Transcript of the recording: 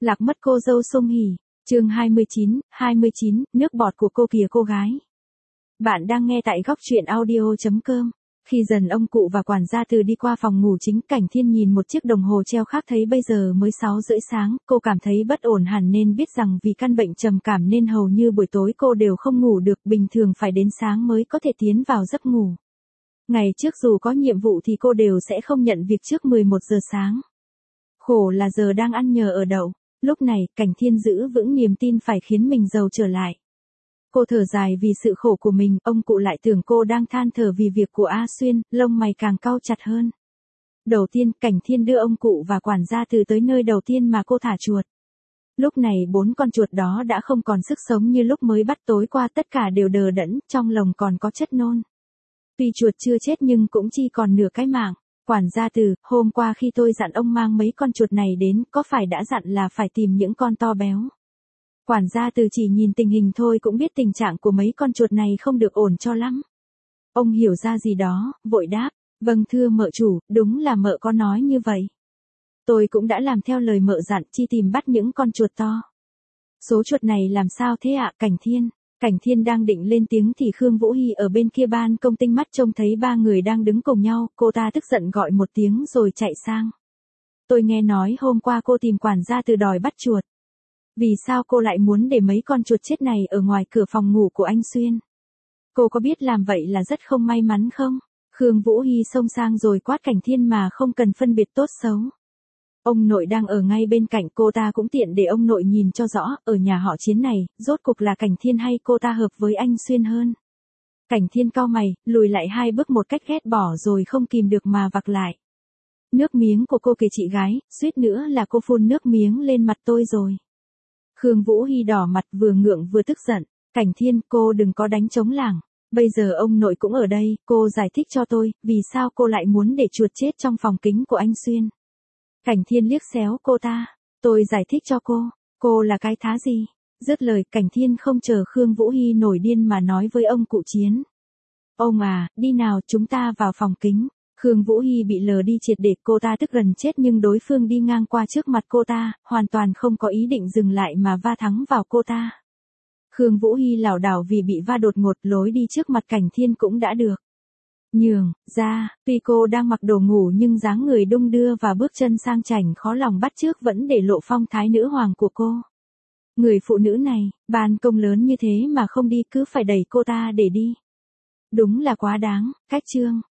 Lạc mất cô dâu Sung Hỉ. Chương 29, nước bọt của cô kìa cô gái. Bạn đang nghe tại góc truyện audio.com. Khi dần ông cụ và quản gia Từ đi qua phòng ngủ chính, Cảnh Thiên nhìn một chiếc đồng hồ treo khác thấy bây giờ mới 6:30 sáng, cô cảm thấy bất ổn hẳn nên biết rằng vì căn bệnh trầm cảm nên hầu như buổi tối cô đều không ngủ được, bình thường phải đến sáng mới có thể tiến vào giấc ngủ. Ngày trước dù có nhiệm vụ thì cô đều sẽ không nhận việc trước 11 giờ sáng. Khổ là giờ đang ăn nhờ ở đậu. Lúc này, Cảnh Thiên giữ vững niềm tin phải khiến mình giàu trở lại. Cô thở dài vì sự khổ của mình, ông cụ lại tưởng cô đang than thở vì việc của A Xuyên, lông mày càng cau chặt hơn. Đầu tiên, Cảnh Thiên đưa ông cụ và quản gia Từ tới nơi đầu tiên mà cô thả chuột. Lúc này 4 con chuột đó đã không còn sức sống như lúc mới bắt tối qua, tất cả đều đờ đẫn, trong lồng còn có chất nôn. Tuy chuột chưa chết nhưng cũng chỉ còn nửa cái mạng. Quản gia Từ, hôm qua khi tôi dặn ông mang mấy con chuột này đến, có phải đã dặn là phải tìm những con to béo? Quản gia Từ chỉ nhìn tình hình thôi cũng biết tình trạng của mấy con chuột này không được ổn cho lắm. Ông hiểu ra gì đó, vội đáp, vâng thưa mợ chủ, đúng là mợ có nói như vậy. Tôi cũng đã làm theo lời mợ dặn, chi tìm bắt những con chuột to. Số chuột này làm sao thế ạ, Cảnh Thiên? Cảnh Thiên đang định lên tiếng thì Khương Vũ Hy ở bên kia ban công tinh mắt trông thấy 3 người đang đứng cùng nhau, cô ta tức giận gọi một tiếng rồi chạy sang. Tôi nghe nói hôm qua cô tìm quản gia Từ đòi bắt chuột. Vì sao cô lại muốn để mấy con chuột chết này ở ngoài cửa phòng ngủ của anh Xuyên? Cô có biết làm vậy là rất không may mắn không? Khương Vũ Hy xông sang rồi quát Cảnh Thiên mà không cần phân biệt tốt xấu. Ông nội đang ở ngay bên cạnh, cô ta cũng tiện để ông nội nhìn cho rõ, ở nhà họ Chiến này, rốt cuộc là Cảnh Thiên hay cô ta hợp với anh Xuyên hơn. Cảnh Thiên cau mày, lùi lại 2 bước một cách ghét bỏ rồi không kìm được mà vặc lại. Nước miếng của cô kìa chị gái, suýt nữa là cô phun nước miếng lên mặt tôi rồi. Khương Vũ Hy đỏ mặt vừa ngượng vừa tức giận, Cảnh Thiên cô đừng có đánh trống lảng. Bây giờ ông nội cũng ở đây, cô giải thích cho tôi, vì sao cô lại muốn để chuột chết trong phòng kính của anh Xuyên. Cảnh Thiên liếc xéo cô ta, tôi giải thích cho cô là cái thá gì? Dứt lời, Cảnh Thiên không chờ Khương Vũ Hy nổi điên mà nói với ông cụ Chiến. Ông à, đi nào chúng ta vào phòng kính. Khương Vũ Hy bị lờ đi triệt để, cô ta tức gần chết nhưng đối phương đi ngang qua trước mặt cô ta, hoàn toàn không có ý định dừng lại mà va thắng vào cô ta. Khương Vũ Hy lảo đảo vì bị va đột ngột, lối đi trước mặt Cảnh Thiên cũng đã được nhường ra, tuy cô đang mặc đồ ngủ nhưng dáng người đung đưa và bước chân sang chảnh khó lòng bắt chước vẫn để lộ phong thái nữ hoàng của cô. Người phụ nữ này, ban công lớn như thế mà không đi cứ phải đẩy cô ta để đi. Đúng là quá đáng, cách chương.